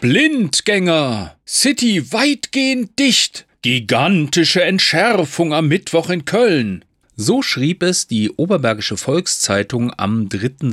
Blindgänger, City weitgehend dicht, gigantische Entschärfung am Mittwoch in Köln. So schrieb es die Oberbergische Volkszeitung am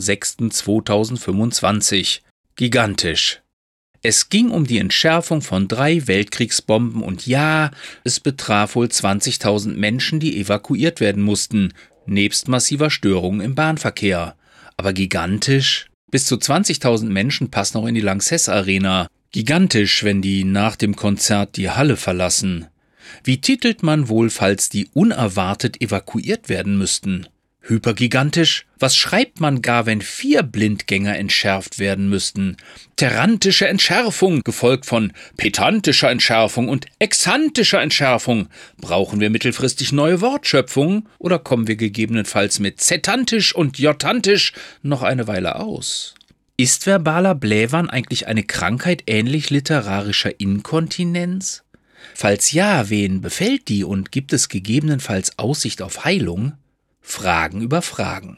3.6.2025. Gigantisch. Es ging um die Entschärfung von 3 Weltkriegsbomben und ja, es betraf wohl 20.000 Menschen, die evakuiert werden mussten, nebst massiver Störungen im Bahnverkehr. Aber gigantisch? Bis zu 20.000 Menschen passen auch in die Lanxess Arena. Gigantisch, wenn die nach dem Konzert die Halle verlassen. Wie titelt man wohl, falls die unerwartet evakuiert werden müssten? Hypergigantisch? Was schreibt man gar, wenn 4 Blindgänger entschärft werden müssten? Terrantische Entschärfung, gefolgt von pedantischer Entschärfung und exantischer Entschärfung. Brauchen wir mittelfristig neue Wortschöpfungen oder kommen wir gegebenenfalls mit zetantisch und jotantisch noch eine Weile aus? Ist verbaler Blähwahn eigentlich eine Krankheit ähnlich literarischer Inkontinenz? Falls ja, wen befällt die und gibt es gegebenenfalls Aussicht auf Heilung? Fragen über Fragen.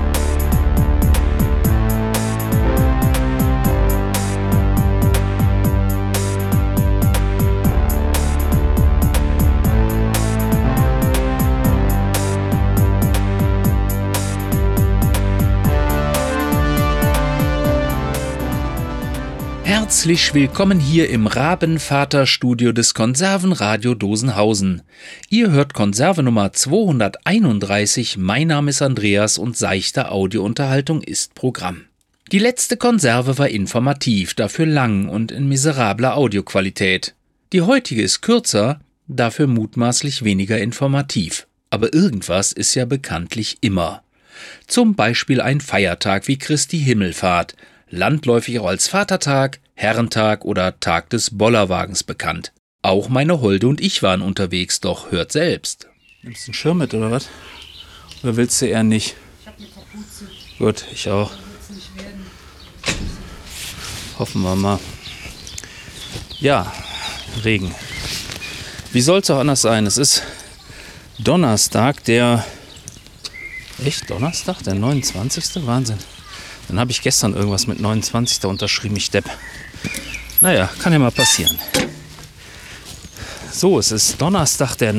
Herzlich willkommen hier im Rabenvater-Studio des Konservenradio Dosenhausen. Ihr hört Konserve Nummer 231, mein Name ist Andreas und seichte Audiounterhaltung ist Programm. Die letzte Konserve war informativ, dafür lang und in miserabler Audioqualität. Die heutige ist kürzer, dafür mutmaßlich weniger informativ. Aber irgendwas ist ja bekanntlich immer. Zum Beispiel ein Feiertag wie Christi Himmelfahrt, landläufig auch als Vatertag, Herrentag oder Tag des Bollerwagens bekannt. Auch meine Holde und ich waren unterwegs, doch hört selbst. Nimmst du einen Schirm mit oder was? Oder willst du eher nicht? Ich habe eine Kapuze. Gut, ich auch. Wird's nicht werden. Hoffen wir mal. Ja, Regen. Wie soll es auch anders sein? Es ist Donnerstag, der... Echt Donnerstag? Der 29. Wahnsinn. Dann habe ich gestern irgendwas mit 29. unterschrieben, ich Depp. Naja, kann ja mal passieren. So, es ist Donnerstag, der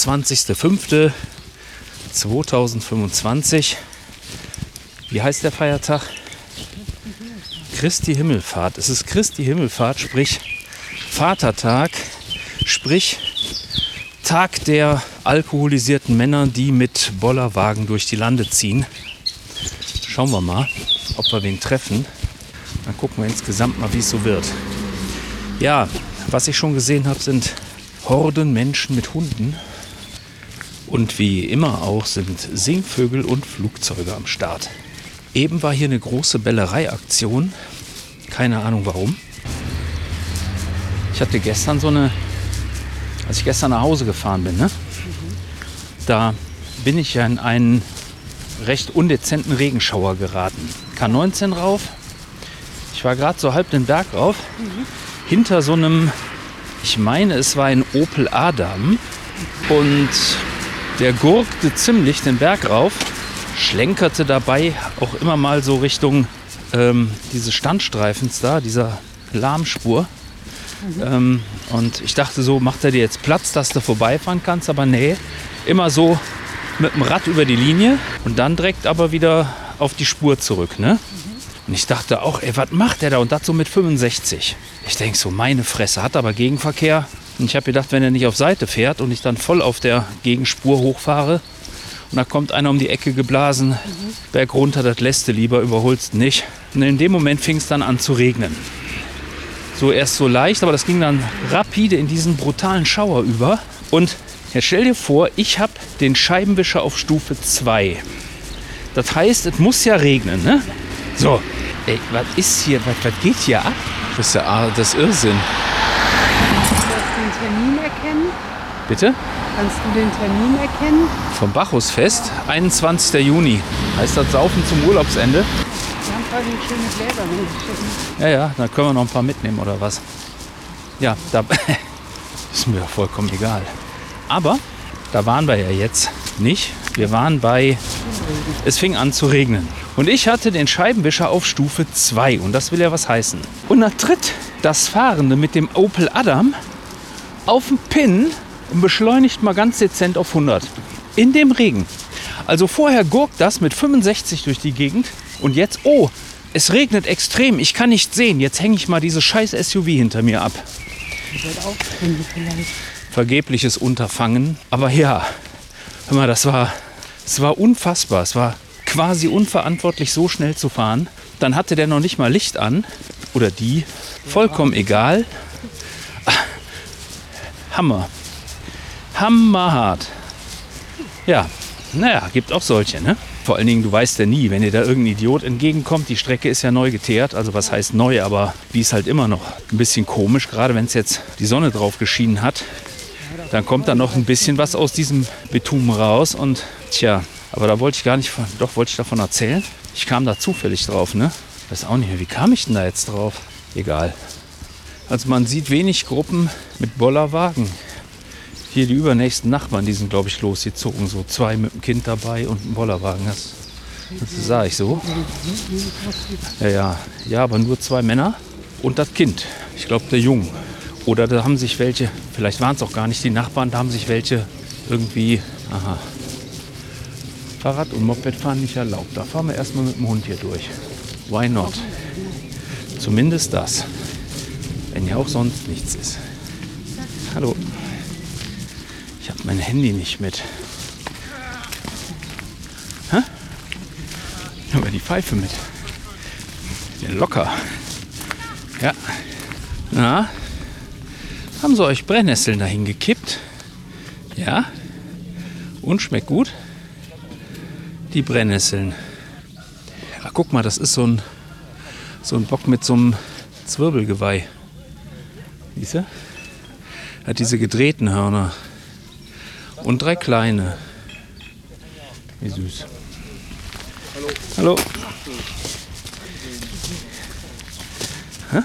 29.05.2025. Wie heißt der Feiertag? Christi Himmelfahrt. Es ist Christi Himmelfahrt, sprich Vatertag, sprich Tag der alkoholisierten Männer, die mit Bollerwagen durch die Lande ziehen. Schauen wir mal, ob wir wen treffen. Dann gucken wir insgesamt mal, wie es so wird. Ja, was ich schon gesehen habe, sind Horden Menschen mit Hunden. Und wie immer auch sind Singvögel und Flugzeuge am Start. Eben war hier eine große Bellerei-Aktion. Keine Ahnung warum. Ich hatte gestern als ich gestern nach Hause gefahren bin, da bin ich ja in einen recht undezenten Regenschauer geraten. K19 rauf. Ich war gerade so halb den Berg rauf. Hinter so einem, ich meine, es war ein Opel Adam. Und der gurkte ziemlich den Berg rauf. Schlenkerte dabei auch immer mal so Richtung diese Standstreifens da, dieser Lahmspur. Und ich dachte so, macht er dir jetzt Platz, dass du vorbeifahren kannst? Aber nee, immer so mit dem Rad über die Linie und dann direkt aber wieder auf die Spur zurück, ne? Und ich dachte auch, ey, was macht der da? Und das so mit 65. Ich denke so, meine Fresse, hat aber Gegenverkehr. Und ich habe gedacht, wenn er nicht auf Seite fährt und ich dann voll auf der Gegenspur hochfahre und da kommt einer um die Ecke geblasen, Berg runter, das lässt du lieber, überholst nicht. Und in dem Moment fing es dann an zu regnen. So erst so leicht, aber das ging dann rapide in diesen brutalen Schauer über. Und jetzt stell dir vor, ich habe den Scheibenwischer auf Stufe 2. Das heißt, es muss ja regnen, ne? So, ey, was ist hier, was geht hier ab? Das ist ja das Irrsinn. Kannst du den Termin erkennen? Bitte? Kannst du den Termin erkennen? Vom Bacchusfest, 21. Juni. Heißt das Saufen zum Urlaubsende? Wir haben quasi schöne Gläser mitgeschickt. Ja, dann können wir noch ein paar mitnehmen oder was? Ja, da ist mir vollkommen egal. Aber da waren wir ja jetzt nicht. Wir waren bei, es fing an zu regnen. Und ich hatte den Scheibenwischer auf Stufe 2 und das will ja was heißen. Und da tritt das Fahrende mit dem Opel Adam auf den Pin und beschleunigt mal ganz dezent auf 100. In dem Regen. Also vorher gurkt das mit 65 durch die Gegend und jetzt, oh, es regnet extrem, ich kann nicht sehen. Jetzt hänge ich mal dieses scheiß SUV hinter mir ab. Vergebliches Unterfangen. Aber ja, hör mal, das war unfassbar. Es war quasi unverantwortlich, so schnell zu fahren. Dann hatte der noch nicht mal Licht an. Oder die. Vollkommen egal. Hammer. Hammerhart. Ja, naja, gibt auch solche, ne? Vor allen Dingen, du weißt ja nie, wenn dir da irgendein Idiot entgegenkommt. Die Strecke ist ja neu geteert, also was heißt neu, aber die ist halt immer noch ein bisschen komisch. Gerade wenn es jetzt die Sonne drauf geschienen hat, dann kommt da noch ein bisschen was aus diesem Bitumen raus. Und tja, aber da wollte ich gar nicht, doch wollte ich davon erzählen. Ich kam da zufällig drauf, ne? Weiß auch nicht mehr, wie kam ich denn da jetzt drauf? Egal. Also man sieht wenig Gruppen mit Bollerwagen. Hier die übernächsten Nachbarn, die sind, glaube ich, losgezogen. So 2 mit dem Kind dabei und einem Bollerwagen. Das sah ich so. Ja, aber nur 2 Männer und das Kind. Ich glaube, der Junge. Oder da haben sich welche, vielleicht waren es auch gar nicht die Nachbarn, da haben sich welche irgendwie, aha. Fahrrad und Moped fahren nicht erlaubt. Da fahren wir erstmal mit dem Hund hier durch. Why not? Zumindest das. Wenn ja auch sonst nichts ist. Hallo. Ich habe mein Handy nicht mit. Hä? Aber die Pfeife mit. Ja, locker. Ja. Na? Haben sie euch Brennnesseln dahin gekippt? Ja. Und schmeckt gut? Die Brennnesseln. Ach, guck mal, das ist so ein Bock mit so einem Zwirbelgeweih. Siehst du? Hat diese gedrehten Hörner. Und 3 kleine. Wie süß. Hallo. Hallo. Hä?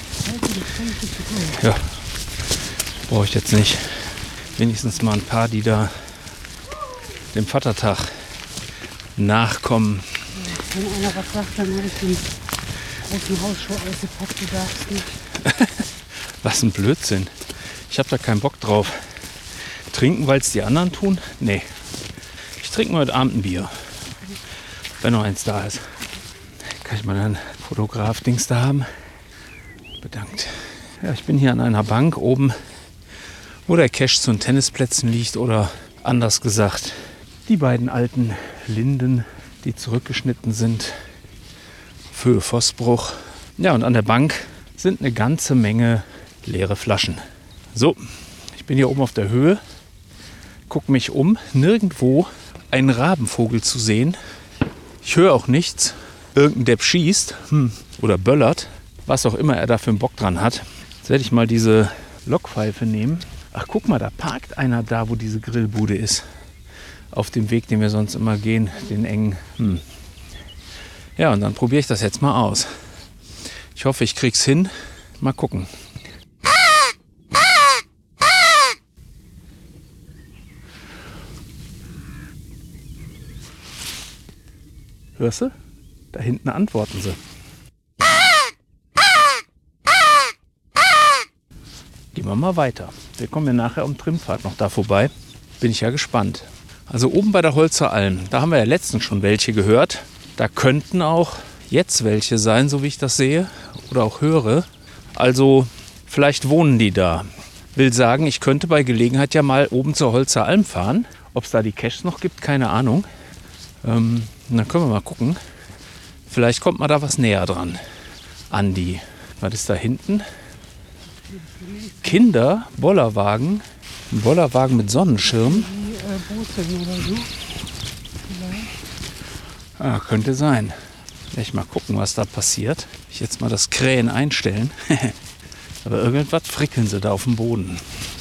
Ja. Brauche ich jetzt nicht. Wenigstens mal ein paar, die da dem Vatertag nachkommen. Wenn einer was sagt, dann habe ich den großen Hausschuh ausgepackt, du darfst nicht. Was ein Blödsinn. Ich habe da keinen Bock drauf. Trinken, weil es die anderen tun? Nee. Ich trinke heute Abend ein Bier. Wenn noch eins da ist. Kann ich mal einen Fotograf-Dings da haben? Bedankt. Ja, ich bin hier an einer Bank oben, wo der Cache zu den Tennisplätzen liegt. Oder anders gesagt, die beiden alten Linden, die zurückgeschnitten sind für Vossbruch. Ja, und an der Bank sind eine ganze Menge leere Flaschen. So, ich bin hier oben auf der Höhe. Guck mich um, nirgendwo einen Rabenvogel zu sehen. Ich höre auch nichts. Irgendein Depp schießt oder böllert, was auch immer er da für einen Bock dran hat. Jetzt werde ich mal diese Lokpfeife nehmen. Ach, guck mal, da parkt einer da, wo diese Grillbude ist. Auf dem Weg, den wir sonst immer gehen, den engen. Ja, und dann probiere ich das jetzt mal aus. Ich hoffe, ich krieg's hin. Mal gucken. Hörst du? Da hinten antworten sie. Gehen wir mal weiter. Wir kommen ja nachher um Trimpfad noch da vorbei. Bin ich ja gespannt. Also oben bei der Holzer Alm, da haben wir ja letztens schon welche gehört. Da könnten auch jetzt welche sein, so wie ich das sehe oder auch höre. Also vielleicht wohnen die da. Will sagen, ich könnte bei Gelegenheit ja mal oben zur Holzer Alm fahren. Ob es da die Caches noch gibt, keine Ahnung. Dann können wir mal gucken. Vielleicht kommt man da was näher dran. An die. Was ist da hinten? Kinder, Bollerwagen. Ein Bollerwagen mit Sonnenschirm. Ah, könnte sein. Vielleicht mal gucken, was da passiert. Ich jetzt mal das Krähen einstellen. Aber irgendwas frickeln sie da auf dem Boden.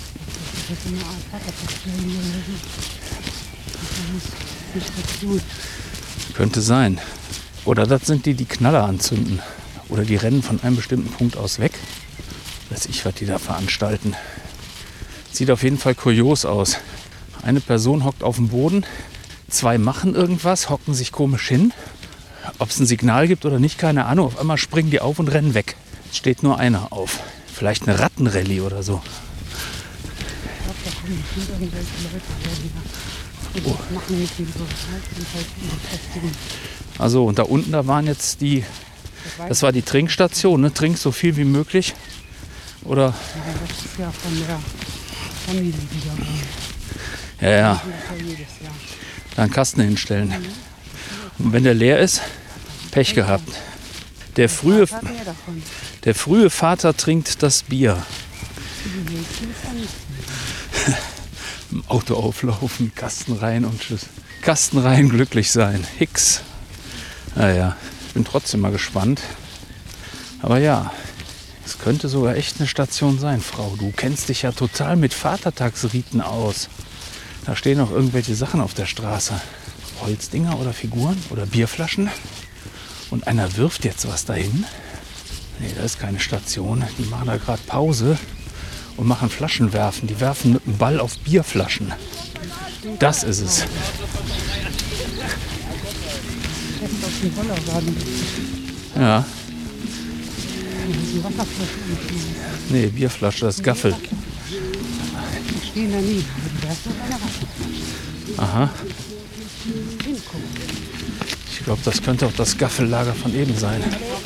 Könnte sein. Oder das sind die Knaller anzünden. Oder die rennen von einem bestimmten Punkt aus weg. Weiß ich, was die da veranstalten. Sieht auf jeden Fall kurios aus. Eine Person hockt auf dem Boden, 2 machen irgendwas, hocken sich komisch hin. Ob es ein Signal gibt oder nicht, keine Ahnung. Auf einmal springen die auf und rennen weg. Es steht nur einer auf. Vielleicht eine Rattenrallye oder so. Ich glaube, da kommen bestimmt irgendwelche Leute, die da machen mit dem so halt in der Station. Also und da unten, da waren jetzt die, das war die Trinkstation, ne? Trink so viel wie möglich. Oder? Ja, das ist ja von der Familie, die da wohnen. Ja, ja. Das ist ja jedes Jahr. Da einen Kasten hinstellen. Und wenn der leer ist, Pech gehabt. Der frühe Vater trinkt das Bier. Im Auto auflaufen, Kasten rein und tschüss. Kasten rein, glücklich sein. Hicks. Naja, ich bin trotzdem mal gespannt. Aber ja, es könnte sogar echt eine Station sein, Frau. Du kennst dich ja total mit Vatertagsriten aus. Da stehen noch irgendwelche Sachen auf der Straße. Holzdinger oder Figuren oder Bierflaschen. Und einer wirft jetzt was dahin. Nee, da ist keine Station. Die machen da gerade Pause und machen Flaschenwerfen. Die werfen mit dem Ball auf Bierflaschen. Das ist es. Ja. Nee, Bierflasche, das ist Gaffel. Die stehen da nie. Aha. Ich glaube, das könnte auch das Gaffellager von eben sein.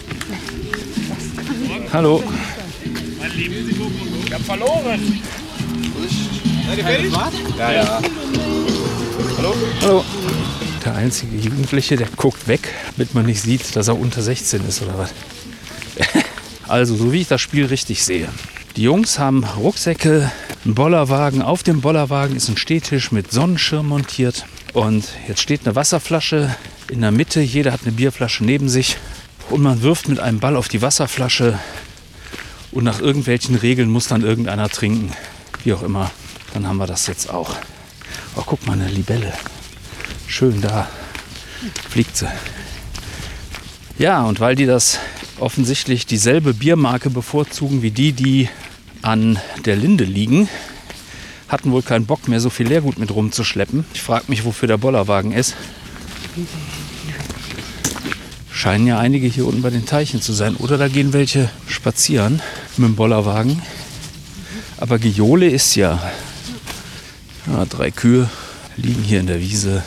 Hallo. Ich hab verloren. Seid ihr fertig? Ja, ja. Hallo? Hallo. Der einzige Jugendliche, der guckt weg, damit man nicht sieht, dass er unter 16 ist oder was. Also, so wie ich das Spiel richtig sehe. Die Jungs haben Rucksäcke, einen Bollerwagen. Auf dem Bollerwagen ist ein Stehtisch mit Sonnenschirm montiert. Und jetzt steht eine Wasserflasche in der Mitte. Jeder hat eine Bierflasche neben sich. Und man wirft mit einem Ball auf die Wasserflasche. Und nach irgendwelchen Regeln muss dann irgendeiner trinken. Wie auch immer. Dann haben wir das jetzt auch. Oh, guck mal, eine Libelle. Schön da. Fliegt sie. Ja, und weil die das offensichtlich dieselbe Biermarke bevorzugen wie die an der Linde liegen, hatten wohl keinen Bock mehr, so viel Leergut mit rumzuschleppen. Ich frage mich, wofür der Bollerwagen ist. Scheinen ja einige hier unten bei den Teichen zu sein. Oder da gehen welche spazieren mit dem Bollerwagen. Aber Giole ist ja. 3 Kühe liegen hier in der Wiese.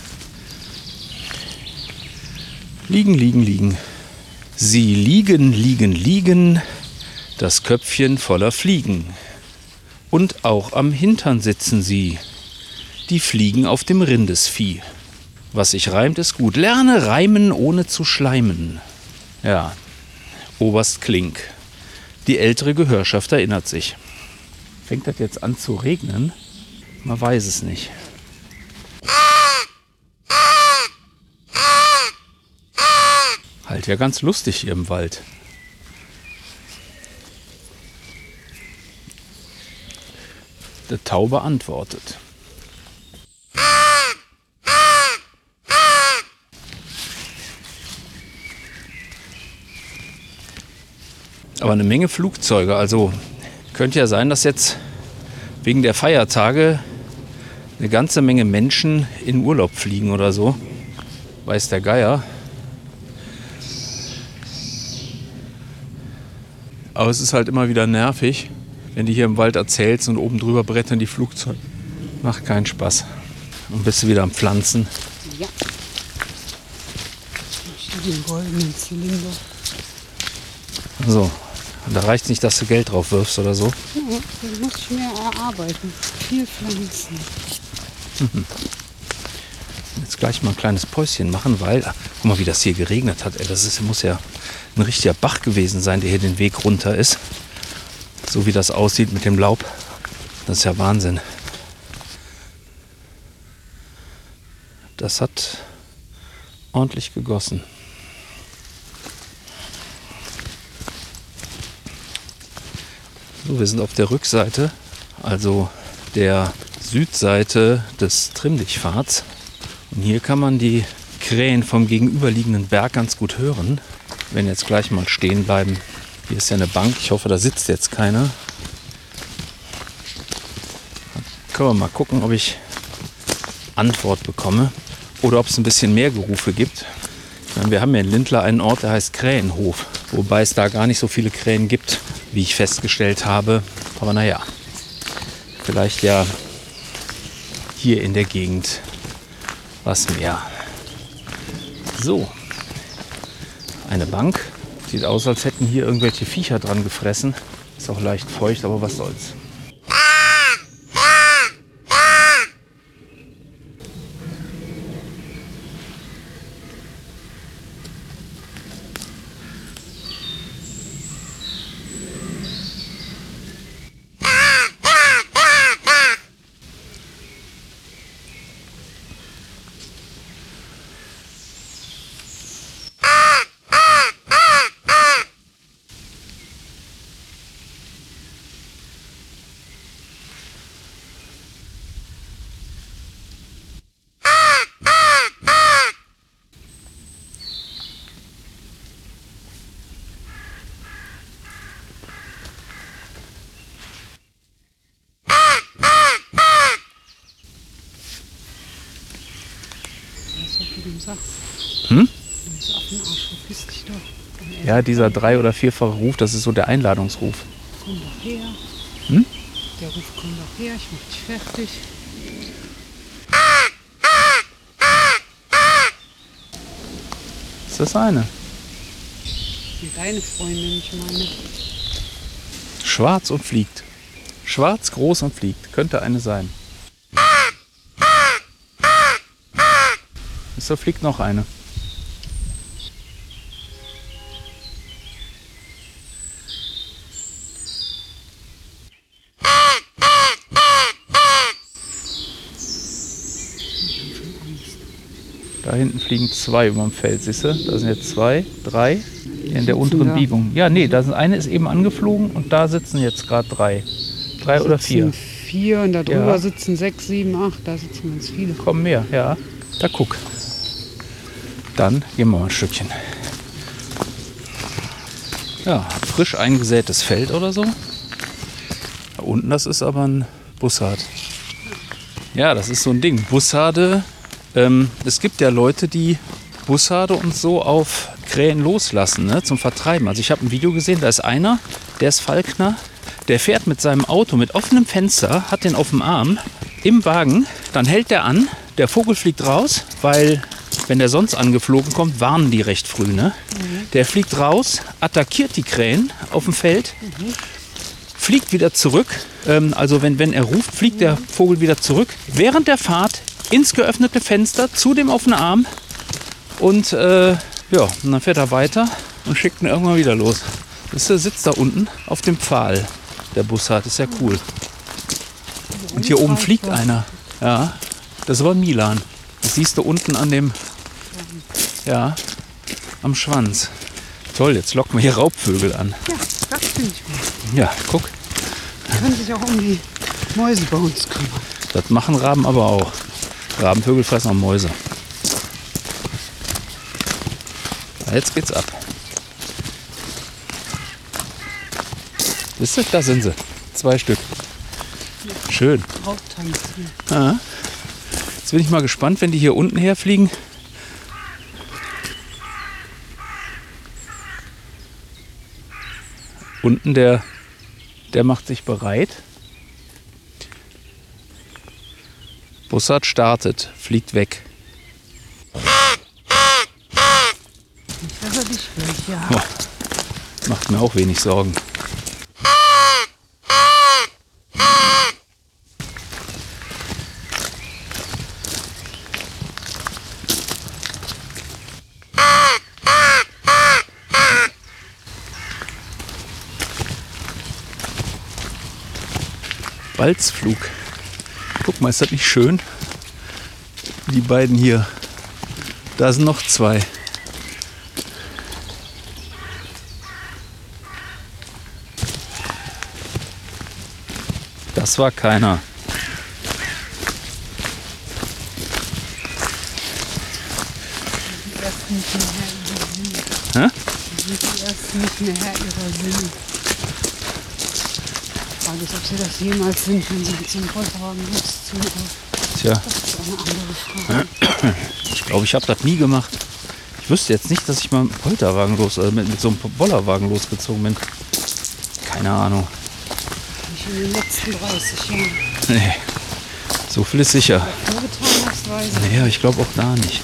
Liegen. Sie liegen, das Köpfchen voller Fliegen. Und auch am Hintern sitzen sie, die Fliegen auf dem Rindesvieh. Was sich reimt, ist gut. Lerne reimen, ohne zu schleimen. Ja, Oberst Klink. Die ältere Gehörschaft erinnert sich. Fängt das jetzt an zu regnen? Man weiß es nicht. Halt ja ganz lustig hier im Wald. Der Taube antwortet. Aber eine Menge Flugzeuge. Also könnte ja sein, dass jetzt wegen der Feiertage eine ganze Menge Menschen in Urlaub fliegen oder so. Weiß der Geier. Aber es ist halt immer wieder nervig, wenn du hier im Wald erzählst und oben drüber brettern die Flugzeuge. Macht keinen Spaß. Und bist du wieder am Pflanzen. Ja. Ich stehe den goldenen Zylinder. So, und da reicht es nicht, dass du Geld drauf wirfst oder so. Ja, den muss ich mehr erarbeiten. Viel pflanzen. Jetzt gleich mal ein kleines Päuschen machen, weil, guck mal, wie das hier geregnet hat. Ey, muss ja ein richtiger Bach gewesen sein, der hier den Weg runter ist. So wie das aussieht mit dem Laub. Das ist ja Wahnsinn. Das hat ordentlich gegossen. So, wir sind auf der Rückseite, also der Südseite des Trimmdichtpfads. Und hier kann man die Krähen vom gegenüberliegenden Berg ganz gut hören. Wir werden jetzt gleich mal stehen bleiben. Hier ist ja eine Bank. Ich hoffe, da sitzt jetzt keiner. Dann können wir mal gucken, ob ich Antwort bekomme. oder ob es ein bisschen mehr Gerufe gibt. Ich meine, wir haben ja in Lindlar einen Ort, der heißt Krähenhof, wobei es da gar nicht so viele Krähen gibt, wie ich festgestellt habe. Aber naja, vielleicht ja hier in der Gegend was mehr. So, eine Bank. Sieht aus, als hätten hier irgendwelche Viecher dran gefressen. Ist auch leicht feucht, aber was soll's. Wie du sagst. Hm? Das Affenarsch, verpiss dich doch. Ja, dieser 3- oder 4-fache Ruf, das ist so der Einladungsruf. Komm doch her. Hm? Der Ruf, komm doch her, ich mach dich fertig. Ist das eine? Und deine Freundin, ich meine. Schwarz und fliegt. Schwarz, groß und fliegt. Könnte eine sein. Da fliegt noch eine. Da hinten fliegen 2 über dem Feld, siehst du? Da sind jetzt 2, 3 in der unteren Biegung. Ja, nee, da sind eine ist eben angeflogen und da sitzen jetzt gerade 3. 3 oder 4. 4 und da drüber sitzen 6, 7, 8. Da sitzen ganz viele. Kommen mehr, ja. Da guck. Dann gehen wir mal ein Stückchen. Ja, frisch eingesätes Feld oder so. Da unten, das ist aber ein Bussard. Ja, das ist so ein Ding. Bussarde, es gibt ja Leute, die Bussarde und so auf Krähen loslassen, ne, zum Vertreiben. Also ich habe ein Video gesehen, da ist einer, der ist Falkner, der fährt mit seinem Auto mit offenem Fenster, hat den auf dem Arm, im Wagen, dann hält der an, der Vogel fliegt raus, weil wenn der sonst angeflogen kommt, warnen die recht früh. Ne? Der fliegt raus, attackiert die Krähen auf dem Feld, fliegt wieder zurück. Also wenn er ruft, fliegt der Vogel wieder zurück. Während der Fahrt ins geöffnete Fenster zu dem offenen Arm. Und und dann fährt er weiter und schickt ihn irgendwann wieder los. Das sitzt da unten auf dem Pfahl. Der Bussard, ist ja cool. Und hier oben fliegt einer. Ja, das war Milan. Das siehst du unten an dem, am Schwanz. Toll, jetzt locken wir hier Raubvögel an. Ja, das finde ich gut. Ja, guck. Die können sich auch um die Mäuse bei uns kümmern. Das machen Raben aber auch. Rabenvögel fressen auch Mäuse. Jetzt geht's ab. Wisst ihr, da sind sie. 2 Stück. Schön. Raubtanzen. Ja. Jetzt bin ich mal gespannt, wenn die hier unten herfliegen. Unten der macht sich bereit. Bussard startet, fliegt weg. Nicht, dass er dich gleich, ja. Oh, macht mir auch wenig Sorgen. Balzflug. Guck mal, ist das nicht schön? Die beiden hier. Da sind noch 2. Das war keiner. Die ersten nicht mehr Herr ihrer Sinne. Hä? Die ersten nicht mehr Herr ihrer Sinne. Ich frage mich, ob sie das jemals sind, wenn sie zum Vollhaben nichts tun. Tja. Das ist eine andere Frage. Ich glaube, ich habe das nie gemacht. Ich wüsste jetzt nicht, dass ich mal mit Polterwagen mit so einem Bollerwagen losgezogen bin. Keine Ahnung. Nicht in den letzten 30 Jahren. Nee, so viel ist sicher. Vorgetan hast, weiß ich. Naja, ich glaube auch da nicht.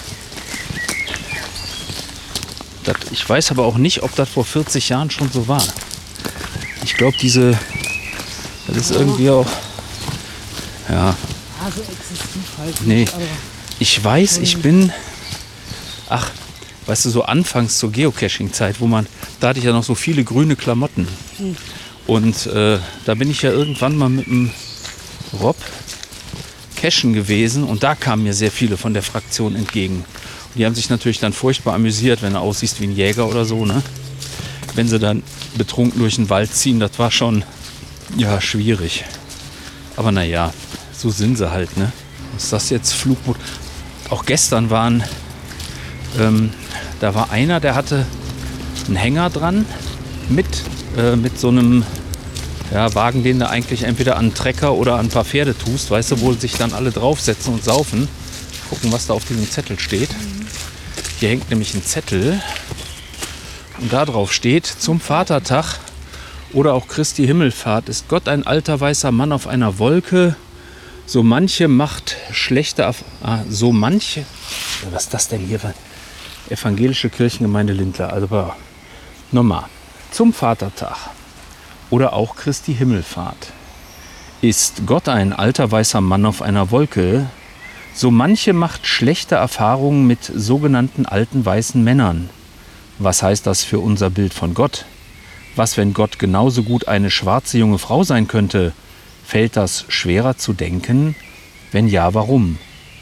Ich weiß aber auch nicht, ob das vor 40 Jahren schon so war. Ich glaube, das ist irgendwie auch, ja. Also exzessiv halt. Nee, Nicht, aber ich weiß, weißt du, so anfangs zur Geocaching-Zeit, da hatte ich ja noch so viele grüne Klamotten. Und da bin ich ja irgendwann mal mit dem Rob cachen gewesen und da kamen mir sehr viele von der Fraktion entgegen. Und die haben sich natürlich dann furchtbar amüsiert, wenn du aussiehst wie ein Jäger oder so, ne? Wenn sie dann betrunken durch den Wald ziehen, das war schon, ja, schwierig. Aber naja, so sind sie halt, ne? Was ist das jetzt? Flugboot? Auch gestern da war einer, der hatte einen Hänger dran mit so einem Wagen, den du eigentlich entweder an einen Trecker oder an ein paar Pferde tust, weißt du, wo sich dann alle draufsetzen und saufen. Gucken, was da auf diesem Zettel steht. Hier hängt nämlich ein Zettel und da drauf steht: Zum Vatertag oder auch Christi Himmelfahrt ist Gott ein alter weißer Mann auf einer Wolke. So manche macht schlechte... Was ist das denn hier? Evangelische Kirchengemeinde Lindlar. Also nochmal. Zum Vatertag oder auch Christi Himmelfahrt ist Gott ein alter weißer Mann auf einer Wolke. So manche macht schlechte Erfahrungen mit sogenannten alten weißen Männern. Was heißt das für unser Bild von Gott? Was, wenn Gott genauso gut eine schwarze junge Frau sein könnte? Fällt das schwerer zu denken? Wenn ja, warum?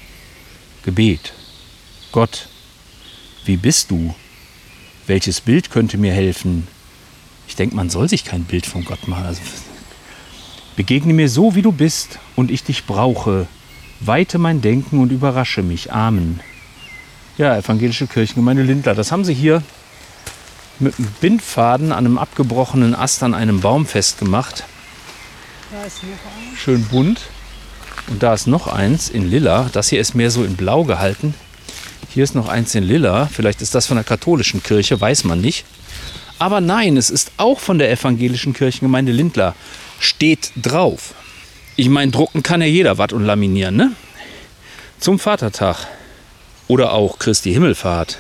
Gebet. Gott, wie bist du? Welches Bild könnte mir helfen? Ich denke, man soll sich kein Bild von Gott machen. Also, begegne mir so, wie du bist und ich dich brauche. Weite mein Denken und überrasche mich. Amen. Ja, Evangelische Kirchengemeinde Lindlar. Das haben sie hier mit einem Bindfaden an einem abgebrochenen Ast an einem Baum festgemacht. da ist noch ein. Schön bunt. Und da ist noch eins in Lila. Das hier ist mehr so in Blau gehalten. Hier ist noch eins in Lila. Vielleicht ist das von der katholischen Kirche, weiß man nicht. Aber nein, es ist auch von der Evangelischen Kirchengemeinde Lindlar. Steht drauf. Ich meine, drucken kann ja jeder was und laminieren, ne? Zum Vatertag. Oder auch Christi Himmelfahrt.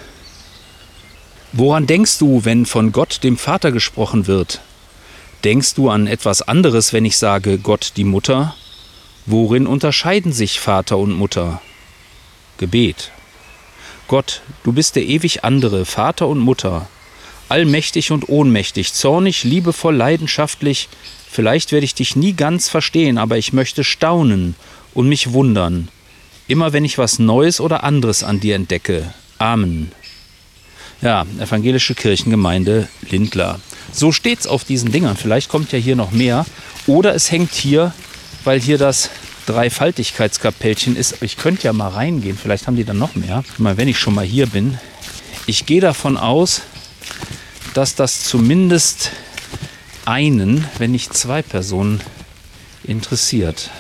Woran denkst du, wenn von Gott, dem Vater, gesprochen wird? Denkst du an etwas anderes, wenn ich sage Gott, die Mutter? Worin unterscheiden sich Vater und Mutter? Gebet. Gott, du bist der ewig andere, Vater und Mutter. Allmächtig und ohnmächtig, zornig, liebevoll, leidenschaftlich. Vielleicht werde ich dich nie ganz verstehen, aber ich möchte staunen und mich wundern. Immer wenn ich was Neues oder anderes an dir entdecke. Amen. Ja, Evangelische Kirchengemeinde Lindlar. So steht's auf diesen Dingern. Vielleicht kommt ja hier noch mehr. Oder es hängt hier, weil hier das Dreifaltigkeitskapellchen ist. Ich könnte ja mal reingehen. Vielleicht haben die dann noch mehr. Mal, wenn ich schon mal hier bin. Ich gehe davon aus, dass das zumindest einen, wenn nicht zwei Personen interessiert.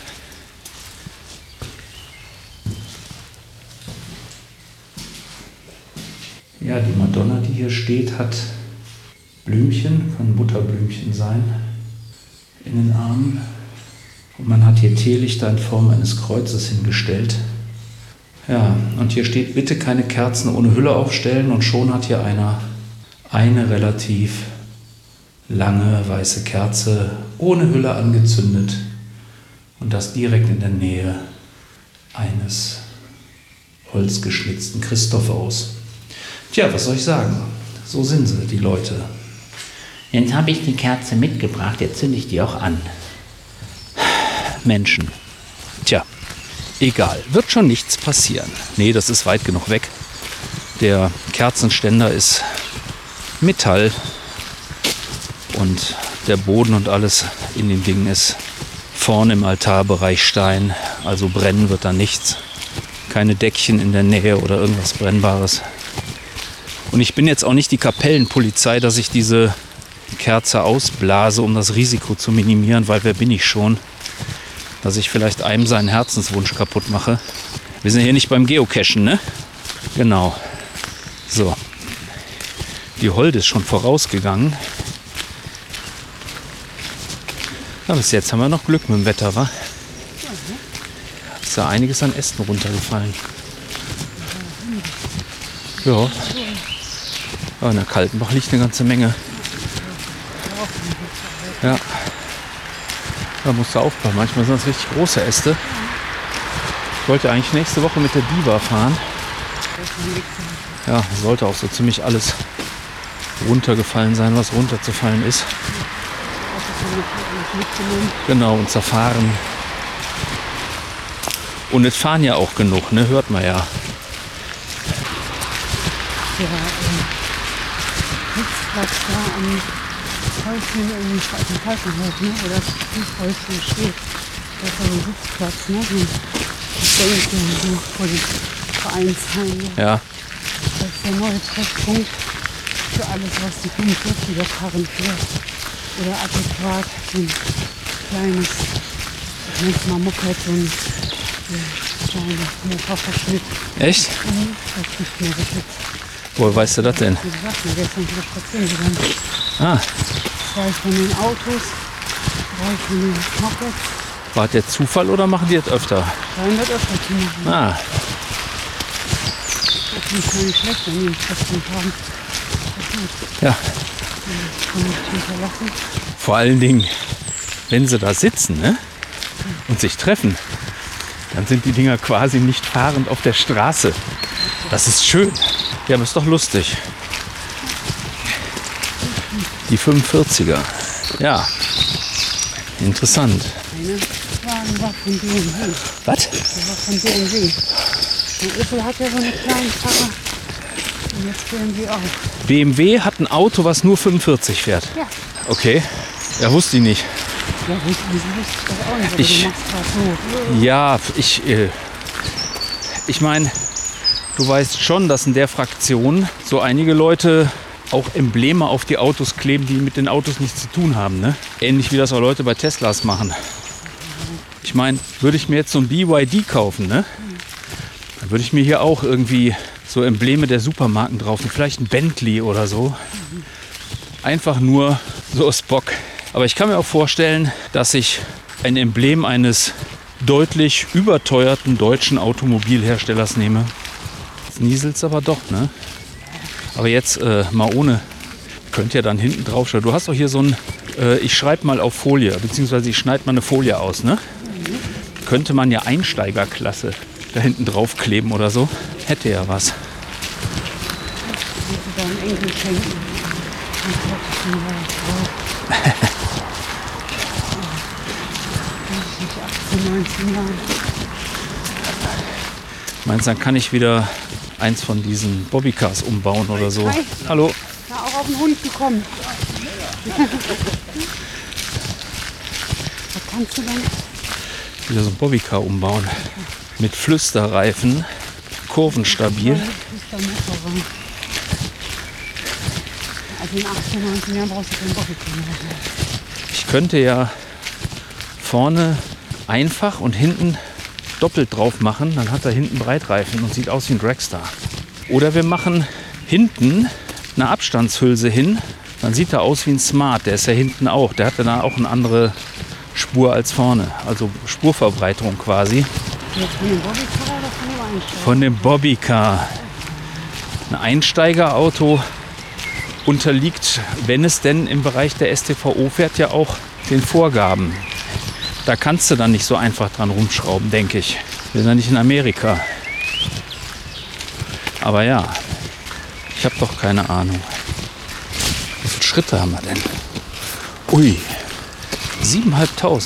Ja, die Madonna, die hier steht, hat Blümchen, kann Butterblümchen sein, in den Armen. Und man hat hier Teelichter in Form eines Kreuzes hingestellt. Ja, und hier steht, bitte keine Kerzen ohne Hülle aufstellen. Und schon hat hier einer eine relativ lange weiße Kerze ohne Hülle angezündet. Und das direkt in der Nähe eines holzgeschnitzten Christophorus. Tja, was soll ich sagen? So sind sie, die Leute. Jetzt habe ich die Kerze mitgebracht, jetzt zünde ich die auch an. Menschen. Tja, egal, wird schon nichts passieren. Nee, das ist weit genug weg. Der Kerzenständer ist Metall und der Boden und alles in den Dingen ist vorne im Altarbereich Stein. Also brennen wird da nichts. Keine Deckchen in der Nähe oder irgendwas Brennbares. Und ich bin jetzt auch nicht die Kapellenpolizei, dass ich diese Kerze ausblase, um das Risiko zu minimieren, weil wer bin ich schon, dass ich vielleicht einem seinen Herzenswunsch kaputt mache. Wir sind hier nicht beim Geocachen, ne? Genau. So. Die Holde ist schon vorausgegangen. Ja, bis jetzt haben wir noch Glück mit dem Wetter, wa? Ist ja einiges an Ästen runtergefallen. Ja. Ja, in der Kaltenbach liegt eine ganze Menge. Ja. Da musst du aufpassen. Manchmal sind das richtig große Äste. Ich wollte eigentlich nächste Woche mit der Diva fahren. Ja, sollte auch so ziemlich alles runtergefallen sein, was runterzufallen ist. Genau, und zerfahren. Und es fahren ja auch genug, ne? Hört man ja. Ja, Sitzplatz da am Häuschen, im Falkenhof, ne? Wo das Fußhäuschen steht. Das ist ein Sitzplatz, ne? Ich denke, so vor dem Vereinsheim. Ne? Ja. Das ist der neue Treffpunkt für alles, was die 45er Karren fährt. Oder adäquat so ein kleines, ich nenne es mal Moped, so ein kleiner Motorverschnitt. Echt? Das ist nicht mehr geschützt. Woher weißt du das denn? Wie gesagt, wir gestern wieder spazieren gegangen. Ah, 2 von den Autos, 3 von den Mopeds. war das der Zufall oder machen die das öfter? 300 öfter zu machen. Ah, Das ist gar nicht schlecht, wenn die einen Treffpunkt haben. ja. Kann man nicht hinterlassen. Vor allen Dingen, wenn sie da sitzen, ne? Und sich treffen, dann sind die Dinger quasi nicht fahrend auf der Straße. Das ist schön. Ja, aber ist doch lustig. Die 45er. Ja, interessant. Eine Wagen war von BMW. Was? Der war von BMW. Und Opel hat ja so eine kleine Karre. Und jetzt BMW auch. BMW hat ein Auto, was nur 45 fährt. Ja. Okay, ja, wusste ich nicht. Ja, wusste ich das auch nicht, aber Ich- du machst gerade so. Ja, ich meine, du weißt schon, dass in der Fraktion so einige Leute auch Embleme auf die Autos kleben, die mit den Autos nichts zu tun haben. Ne? Ähnlich wie das auch Leute bei Teslas machen. Ich meine, würde ich mir jetzt so ein BYD kaufen, ne? Dann würde ich mir hier auch irgendwie so Embleme der Supermarken drauf, vielleicht ein Bentley oder so. Einfach nur so aus Bock. Aber ich kann mir auch vorstellen, dass ich ein Emblem eines deutlich überteuerten deutschen Automobilherstellers nehme. Jetzt nieselt's aber doch, ne? Aber jetzt mal ohne, könnt ihr dann hinten drauf schauen. Du hast doch hier so ein, ich schreibe mal auf Folie, beziehungsweise ich schneide mal eine Folie aus, ne? Könnte man ja Einsteigerklasse da hinten drauf kleben oder so. Hätte ja was. Willst du deinem Enkel schenken? Und fertig, dann war das drauf. 18, 19 Jahren. Meinst du, dann kann ich wieder eins von diesen Bobbycars umbauen oder so? Hi. Hallo. Na, auch auf den Hund gekommen. Was kannst du dann? Wieder so ein Bobbycar umbauen. Mit Flüsterreifen, kurvenstabil. Ist da Motorrad. Also in 18, 19 Jahren brauchst du keinen Bobbycar mehr. Ich könnte ja vorne einfach und hinten doppelt drauf machen. Dann hat er hinten Breitreifen und sieht aus wie ein Dragstar. Oder wir machen hinten eine Abstandshülse hin. Dann sieht er aus wie ein Smart. Der ist ja hinten auch. Der hat dann auch eine andere Spur als vorne. Also Spurverbreiterung quasi. Jetzt von dem Bobbycar oder von dem Einsteiger? Von dem Bobbycar. Ein Einsteigerauto unterliegt, wenn es denn im Bereich der StVO fährt, ja auch den Vorgaben. Da kannst du dann nicht so einfach dran rumschrauben, denke ich. Wir sind ja nicht in Amerika. Aber ja, ich habe doch keine Ahnung. Wie viele Schritte haben wir denn? Ui, 7.500.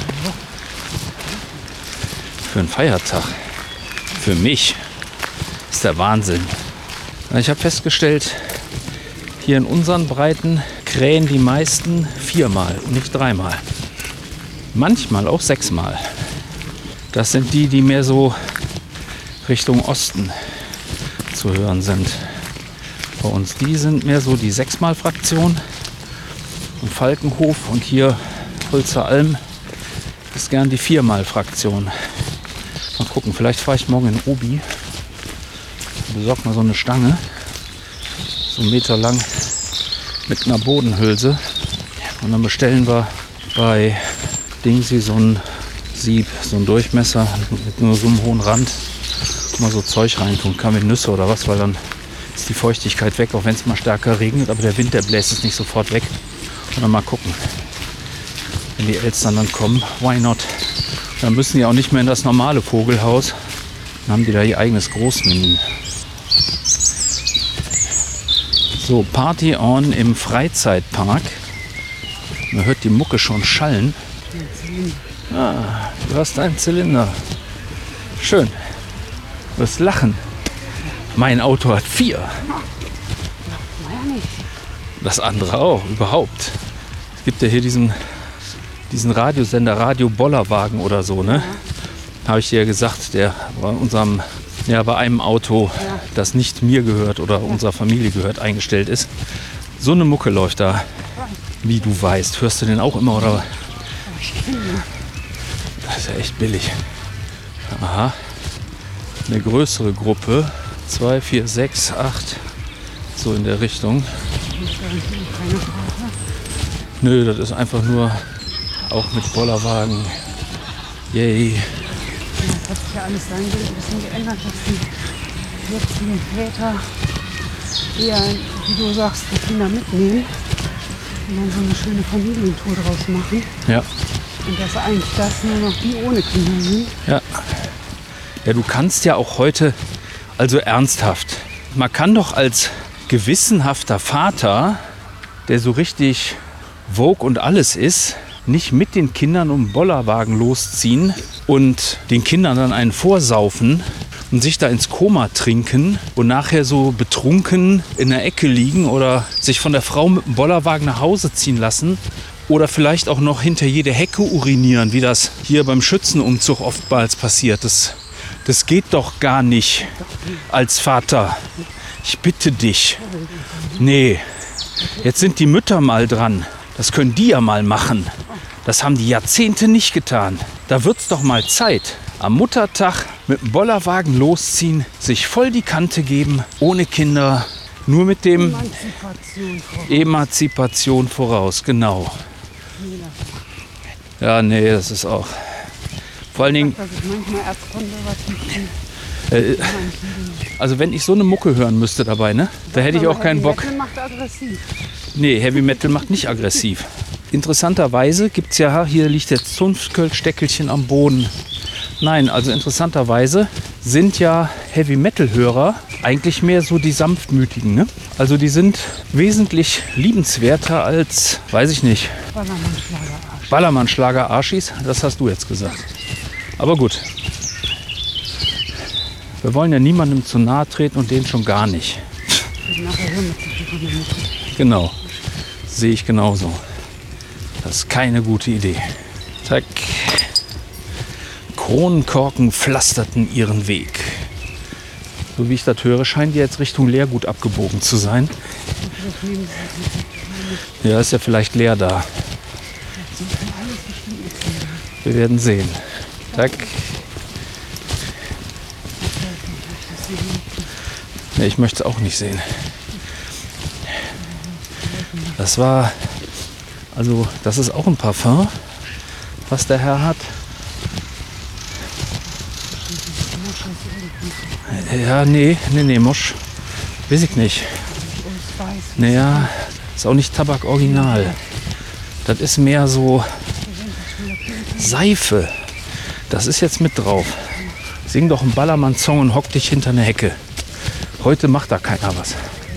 Für einen Feiertag. Für mich ist der Wahnsinn. Ich habe festgestellt, hier in unseren Breiten krähen die meisten 4-mal und nicht 3-mal. Manchmal auch 6-mal. Das sind die, die mehr so Richtung Osten zu hören sind. Bei uns die sind mehr so die 6-mal-Fraktion. Und Falkenhof und hier Holzer Alm ist gern die 4-mal-Fraktion. Man gucken, vielleicht fahre ich morgen in Obi. Besorgt mal so eine Stange. So 1 Meter lang mit einer Bodenhülse. Und dann bestellen wir bei Dingsy so ein Sieb, so ein Durchmesser mit nur so einem hohen Rand. Mal so Zeug reintun kann, mit Nüsse oder was, weil dann ist die Feuchtigkeit weg, auch wenn es mal stärker regnet. Aber der Wind, der bläst es nicht sofort weg. Und dann mal gucken, wenn die Elstern dann kommen, why not? Dann müssen die auch nicht mehr in das normale Vogelhaus. Dann haben die da ihr eigenes Großmenü. So, Party on im Freizeitpark. Man hört die Mucke schon schallen. Ah, du hast einen Zylinder. Schön. Du wirst lachen. Mein Auto hat 4. Das andere auch, überhaupt. Es gibt ja hier diesen Radiosender, Radio Bollerwagen oder so, ne? Habe ich dir ja gesagt, der bei einem Auto, das nicht mir gehört oder unserer Familie gehört, eingestellt ist. So eine Mucke läuft da, wie du weißt. Hörst du den auch immer, oder? Das ist ja echt billig. Aha. Eine größere Gruppe. 2, 4, 6, 8. So in der Richtung. Nö, das ist einfach nur auch mit Bollerwagen. Yay. Das hat sich ja alles ein bisschen geändert, dass die jetzigen Väter eher, wie du sagst, die Kinder mitnehmen und dann so eine schöne Familientour draus machen. Ja. Und dass eigentlich das nur noch die ohne Kinder sind. Ja. Ja, du kannst ja auch heute, also ernsthaft, man kann doch als gewissenhafter Vater, der so richtig Vogue und alles ist, nicht mit den Kindern um den Bollerwagen losziehen und den Kindern dann einen vorsaufen und sich da ins Koma trinken und nachher so betrunken in der Ecke liegen oder sich von der Frau mit dem Bollerwagen nach Hause ziehen lassen oder vielleicht auch noch hinter jede Hecke urinieren, wie das hier beim Schützenumzug oftmals passiert. Das geht doch gar nicht als Vater. Ich bitte dich. Nee, jetzt sind die Mütter mal dran. Das können die ja mal machen. Das haben die Jahrzehnte nicht getan. Da wird's doch mal Zeit. Am Muttertag mit dem Bollerwagen losziehen, sich voll die Kante geben, ohne Kinder, nur mit dem Emanzipation voraus. Genau. Ja, nee, das ist auch. Vor allen Dingen. Also wenn ich so eine Mucke hören müsste dabei, ne? Da hätte ich auch keinen Bock. Heavy Metal macht aggressiv. Nee, Heavy Metal macht nicht aggressiv. Interessanterweise gibt es ja, hier liegt jetzt Zunftkölsch-Steckelchen am Boden. Nein, also interessanterweise sind ja Heavy Metal Hörer eigentlich mehr so die sanftmütigen, ne? Also die sind wesentlich liebenswerter als, weiß ich nicht, Ballermann-Schlager-Arschis. Das hast du jetzt gesagt. Aber gut. Wir wollen ja niemandem zu nahe treten und denen schon gar nicht. Genau. Sehe ich genauso. Das ist keine gute Idee. Zack. Kronenkorken pflasterten ihren Weg. So wie ich das höre, scheinen die jetzt Richtung Leergut abgebogen zu sein. Ja, ist ja vielleicht leer da. Wir werden sehen. Zack. Nee, ich möchte es auch nicht sehen. Das war, also das ist auch ein Parfum, was der Herr hat. Ja, nee, Mosch. Weiß ich nicht. Naja, ist auch nicht Tabak Original. Das ist mehr so Seife. Das ist jetzt mit drauf. Sing doch einen Ballermann-Song und hock dich hinter eine Hecke. Heute macht da keiner was.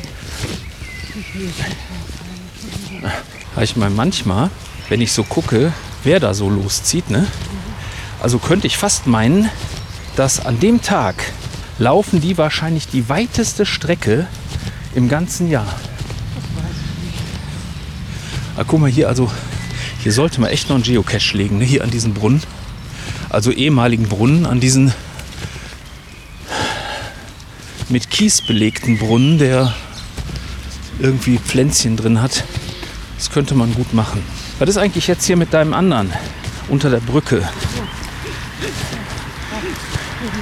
Ich meine, manchmal, wenn ich so gucke, wer da so loszieht, ne? Also könnte ich fast meinen, dass an dem Tag laufen die wahrscheinlich die weiteste Strecke im ganzen Jahr. Ah, guck mal hier, also hier sollte man echt noch einen Geocache legen, ne? Hier an diesen Brunnen. Also ehemaligen Brunnen, an diesen mit Kies belegten Brunnen, der irgendwie Pflänzchen drin hat. Das könnte man gut machen. Was ist eigentlich jetzt hier mit deinem anderen unter der Brücke?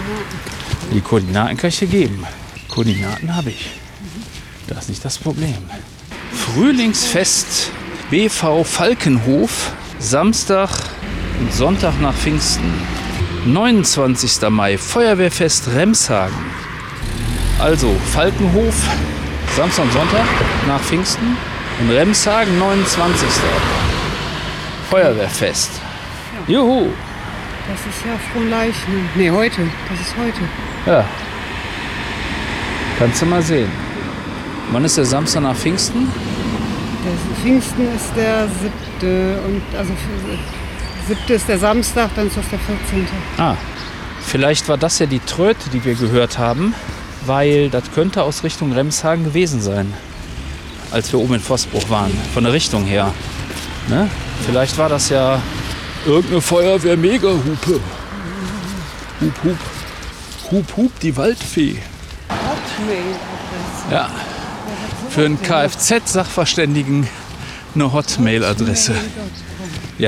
Die Koordinaten kann ich dir geben. Koordinaten habe ich. Das ist nicht das Problem. Frühlingsfest BV Falkenhof, Samstag und Sonntag nach Pfingsten. 29. Mai, Feuerwehrfest Remshagen. Also Falkenhof, Samstag und Sonntag nach Pfingsten und Remshagen 29. Feuerwehrfest. Juhu! Das ist ja Fronleichnam. Nee, heute. Das ist heute. Ja. Kannst du mal sehen. Wann ist der Samstag nach Pfingsten? Der Pfingsten ist der 7. Und also 7. ist der Samstag, dann ist das der 14. Ah, vielleicht war das ja die Tröte, die wir gehört haben, weil das könnte aus Richtung Remshagen gewesen sein, als wir oben in Vossbruch waren, von der Richtung her. Ne? Vielleicht war das ja irgendeine Feuerwehr-Mega-Hupe. Hup, hup. Hup, hup, die Waldfee. Hotmail-Adresse. Ja, für einen Kfz-Sachverständigen eine Hotmail-Adresse. Ja.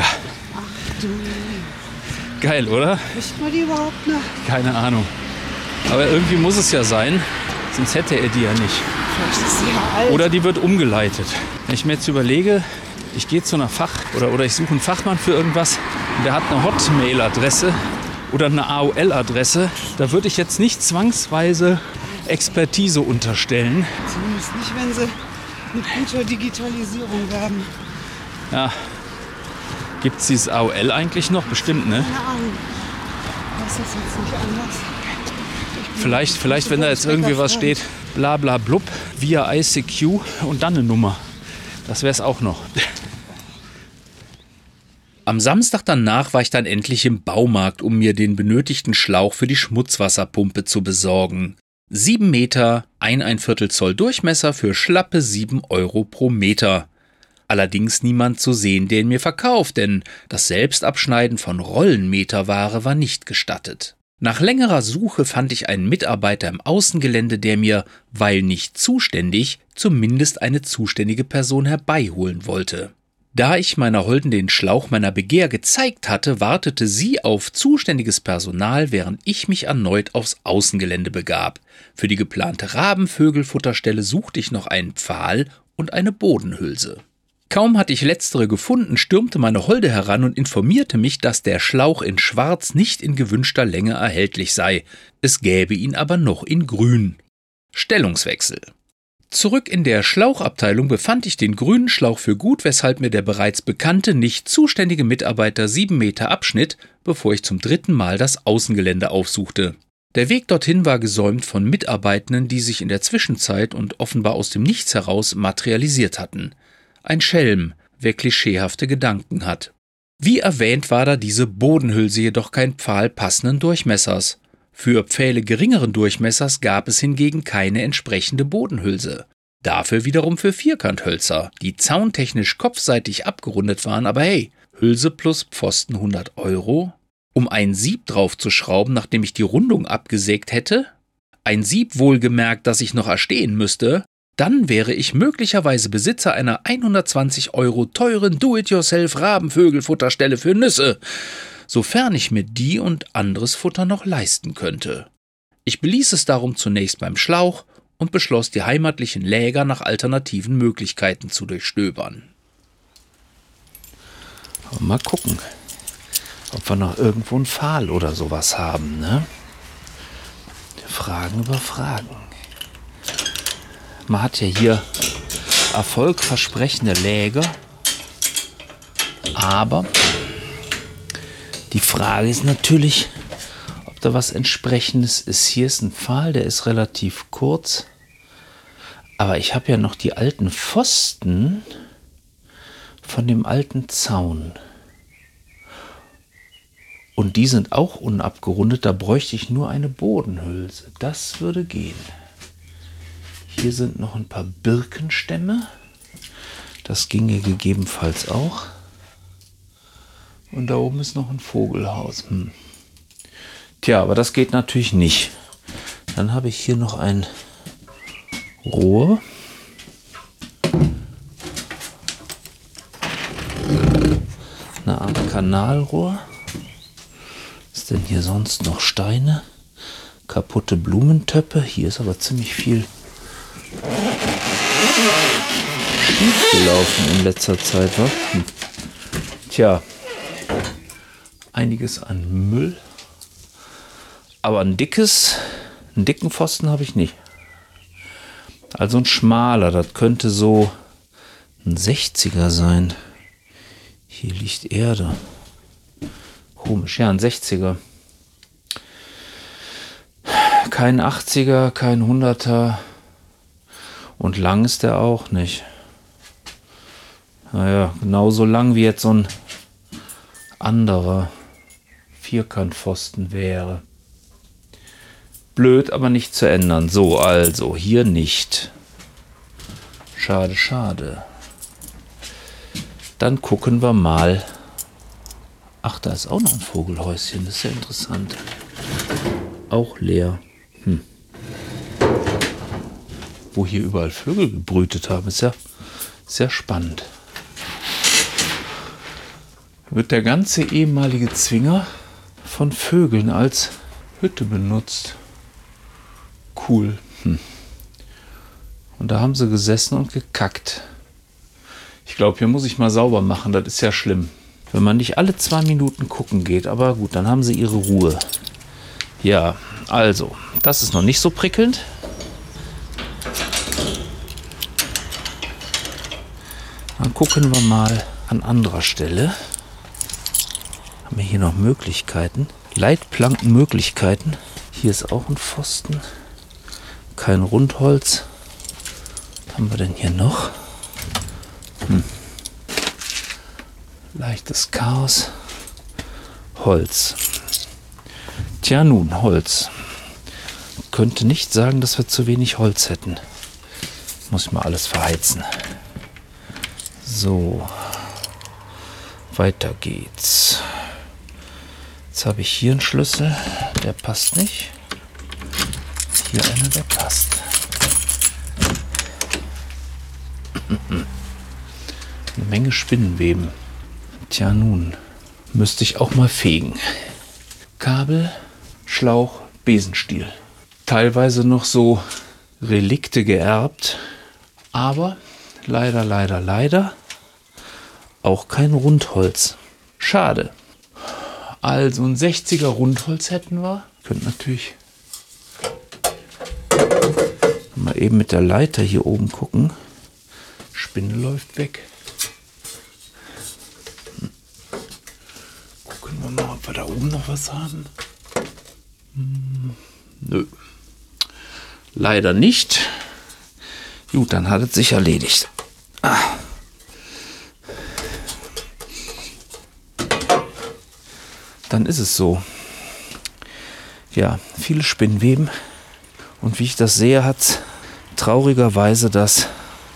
Geil, oder? Wisst man die überhaupt noch? Keine Ahnung. Aber irgendwie muss es ja sein, sonst hätte er die ja nicht. Vielleicht ist sie ja alt. Oder die wird umgeleitet. Wenn ich mir jetzt überlege, ich gehe zu einer oder ich suche einen Fachmann für irgendwas und der hat eine Hotmail-Adresse oder eine AOL-Adresse, da würde ich jetzt nicht zwangsweise Expertise unterstellen. Zumindest nicht, wenn sie mit guter Digitalisierung werben. Ja. Gibt es dieses AOL eigentlich noch? Bestimmt, ne? Keine Ahnung. Das ist jetzt nicht anders. Vielleicht, wenn da jetzt irgendwie was steht, bla bla blub, via ICQ und dann eine Nummer. Das wäre es auch noch. Am Samstag danach war ich dann endlich im Baumarkt, um mir den benötigten Schlauch für die Schmutzwasserpumpe zu besorgen. 7 Meter, 1,25 Zoll Durchmesser für schlappe 7 Euro pro Meter. Allerdings niemand zu sehen, der ihn mir verkauft, denn das Selbstabschneiden von Rollenmeterware war nicht gestattet. Nach längerer Suche fand ich einen Mitarbeiter im Außengelände, der mir, weil nicht zuständig, zumindest eine zuständige Person herbeiholen wollte. Da ich meiner Holden den Schlauch meiner Begehr gezeigt hatte, wartete sie auf zuständiges Personal, während ich mich erneut aufs Außengelände begab. Für die geplante Rabenvögelfutterstelle suchte ich noch einen Pfahl und eine Bodenhülse. Kaum hatte ich letztere gefunden, stürmte meine Holde heran und informierte mich, dass der Schlauch in Schwarz nicht in gewünschter Länge erhältlich sei. Es gäbe ihn aber noch in Grün. Stellungswechsel. Zurück in der Schlauchabteilung befand ich den grünen Schlauch für gut, weshalb mir der bereits bekannte, nicht zuständige Mitarbeiter 7 Meter abschnitt, bevor ich zum 3. Mal das Außengelände aufsuchte. Der Weg dorthin war gesäumt von Mitarbeitenden, die sich in der Zwischenzeit und offenbar aus dem Nichts heraus materialisiert hatten. Ein Schelm, wer klischeehafte Gedanken hat. Wie erwähnt war da diese Bodenhülse jedoch kein Pfahl passenden Durchmessers. Für Pfähle geringeren Durchmessers gab es hingegen keine entsprechende Bodenhülse. Dafür wiederum für Vierkanthölzer, die zauntechnisch kopfseitig abgerundet waren, aber hey, Hülse plus Pfosten 100 Euro? Um ein Sieb draufzuschrauben, nachdem ich die Rundung abgesägt hätte? Ein Sieb wohlgemerkt, das ich noch erstehen müsste? Dann wäre ich möglicherweise Besitzer einer 120 Euro teuren Do-it-yourself-Rabenvögelfutterstelle für Nüsse, sofern ich mir die und anderes Futter noch leisten könnte. Ich beließ es darum zunächst beim Schlauch und beschloss, die heimatlichen Läger nach alternativen Möglichkeiten zu durchstöbern. Mal gucken, ob wir noch irgendwo einen Pfahl oder sowas haben, ne? Fragen über Fragen. Man hat ja hier erfolgversprechende Läger, aber die Frage ist natürlich, ob da was Entsprechendes ist. Hier ist ein Pfahl, der ist relativ kurz, aber ich habe ja noch die alten Pfosten von dem alten Zaun. Und die sind auch unabgerundet, da bräuchte ich nur eine Bodenhülse. Das würde gehen. Hier sind noch ein paar Birkenstämme. Das ginge gegebenenfalls auch. Und da oben ist noch ein Vogelhaus. Tja, aber das geht natürlich nicht. Dann habe ich hier noch ein Rohr. Eine Art Kanalrohr. Was ist denn hier sonst noch? Steine? kaputte Blumentöpfe. Hier ist aber ziemlich viel schief gelaufen in letzter Zeit. Wa? Tja, einiges an Müll. Aber einen dicken Pfosten habe ich nicht. Also ein schmaler, das könnte so ein 60er sein. Hier liegt Erde. Komisch, ja, ein 60er. Kein 80er, kein 100er. Und lang ist der auch nicht. Naja, genauso lang wie jetzt so ein anderer Vierkantpfosten wäre. Blöd, aber nicht zu ändern. So, also, hier nicht. Schade, schade. Dann gucken wir mal. Ach, da ist auch noch ein Vogelhäuschen. Das ist ja interessant. Auch leer. Wo hier überall Vögel gebrütet haben. Ist ja sehr spannend. Wird der ganze ehemalige Zwinger von Vögeln als Hütte benutzt. Cool. Und da haben sie gesessen und gekackt. Ich glaube, hier muss ich mal sauber machen. Das ist ja schlimm. Wenn man nicht alle 2 Minuten gucken geht. Aber gut, dann haben sie ihre Ruhe. Ja, also, das ist noch nicht so prickelnd. Dann gucken wir mal an anderer Stelle. Haben wir hier noch Möglichkeiten? Leitplankenmöglichkeiten. Hier ist auch ein Pfosten. Kein Rundholz. Was haben wir denn hier noch? Leichtes Chaos. Holz. Tja nun, Holz. Könnte nicht sagen, dass wir zu wenig Holz hätten. Muss ich mal alles verheizen. So. Weiter geht's. Jetzt habe ich hier einen Schlüssel. Der passt nicht. Hier einer, der passt. Eine Menge Spinnenweben. Tja nun, müsste ich auch mal fegen. Kabel, Schlauch, Besenstiel. Teilweise noch so Relikte geerbt. Aber leider auch kein Rundholz. Schade. Also ein 60er Rundholz hätten wir. Könnt natürlich mal eben mit der Leiter hier oben gucken. Spinne läuft weg. Gucken wir mal, ob wir da oben noch was haben. Nö. Leider nicht. Gut, dann hat es sich erledigt. Dann ist es so. Ja, viele Spinnweben. Und wie ich das sehe, hat es traurigerweise das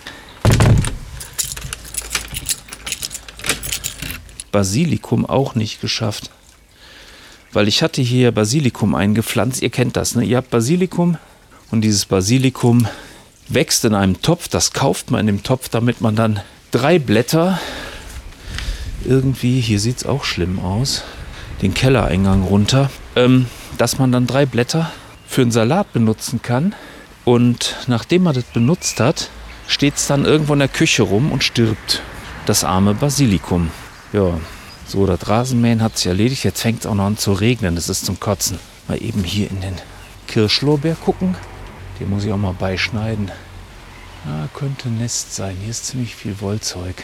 Basilikum auch nicht geschafft. Weil ich hatte hier Basilikum eingepflanzt. Ihr kennt das, ne? Ihr habt Basilikum und dieses Basilikum wächst in einem Topf. Das kauft man in dem Topf, damit man dann 3 Blätter irgendwie, hier sieht es auch schlimm aus, den Kellereingang runter, dass man dann 3 Blätter für einen Salat benutzen kann. Und nachdem man das benutzt hat, steht es dann irgendwo in der Küche rum und stirbt. Das arme Basilikum. Ja, so, das Rasenmähen hat sich erledigt. Jetzt fängt es auch noch an zu regnen. Das ist zum Kotzen. Mal eben hier in den Kirschlorbeer gucken. Den muss ich auch mal beischneiden. Ja, könnte Nest sein. Hier ist ziemlich viel Wollzeug.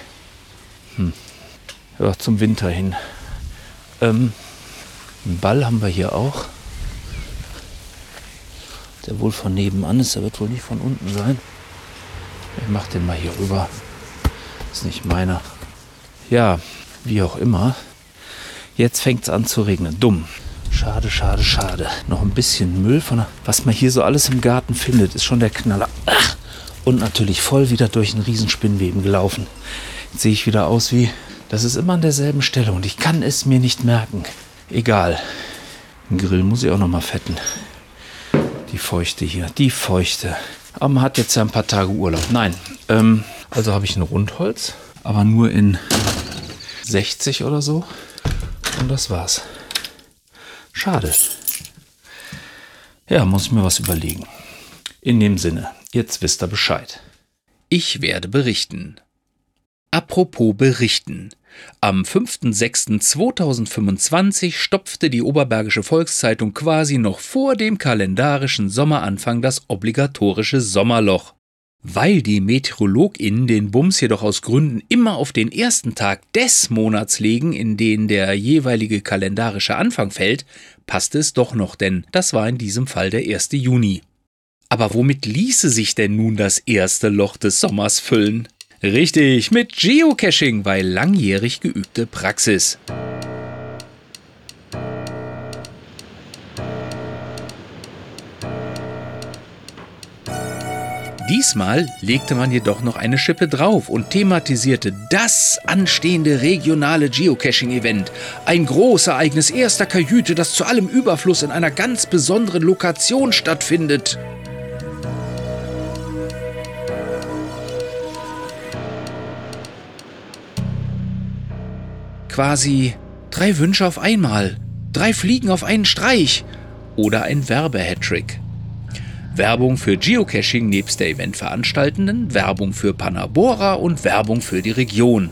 Ja, zum Winter hin. Einen Ball haben wir hier auch. Der wohl von nebenan ist. Der wird wohl nicht von unten sein. Ich mache den mal hier rüber. Ist nicht meiner. Ja, wie auch immer. Jetzt fängt es an zu regnen. Dumm. Schade, schade, schade. Noch ein bisschen Müll von was man hier so alles im Garten findet, ist schon der Knaller. Ach, und natürlich voll wieder durch einen Riesenspinnweben gelaufen. Jetzt sehe ich wieder aus wie, das ist immer an derselben Stelle und ich kann es mir nicht merken. Egal. Den Grill muss ich auch noch mal fetten. Die Feuchte hier, die Feuchte. Aber man hat jetzt ja ein paar Tage Urlaub. Nein, also habe ich ein Rundholz, aber nur in 60 oder so. Und das war's. Schade. Ja, muss ich mir was überlegen. In dem Sinne, jetzt wisst ihr Bescheid. Ich werde berichten. Apropos berichten. Am 5.6.2025 stopfte die Oberbergische Volkszeitung quasi noch vor dem kalendarischen Sommeranfang das obligatorische Sommerloch. Weil die MeteorologInnen den Bums jedoch aus Gründen immer auf den ersten Tag des Monats legen, in den der jeweilige kalendarische Anfang fällt, passte es doch noch, denn das war in diesem Fall der 1. Juni. Aber womit ließe sich denn nun das erste Loch des Sommers füllen? Richtig, mit Geocaching, weil langjährig geübte Praxis. Diesmal legte man jedoch noch eine Schippe drauf und thematisierte das anstehende regionale Geocaching-Event. Ein Großereignis erster Kajüte, das zu allem Überfluss in einer ganz besonderen Lokation stattfindet. Quasi 3 Wünsche auf einmal, 3 Fliegen auf einen Streich oder ein Werbe-Hattrick. Werbung für Geocaching nebst der Eventveranstaltenden, Werbung für Panabora und Werbung für die Region.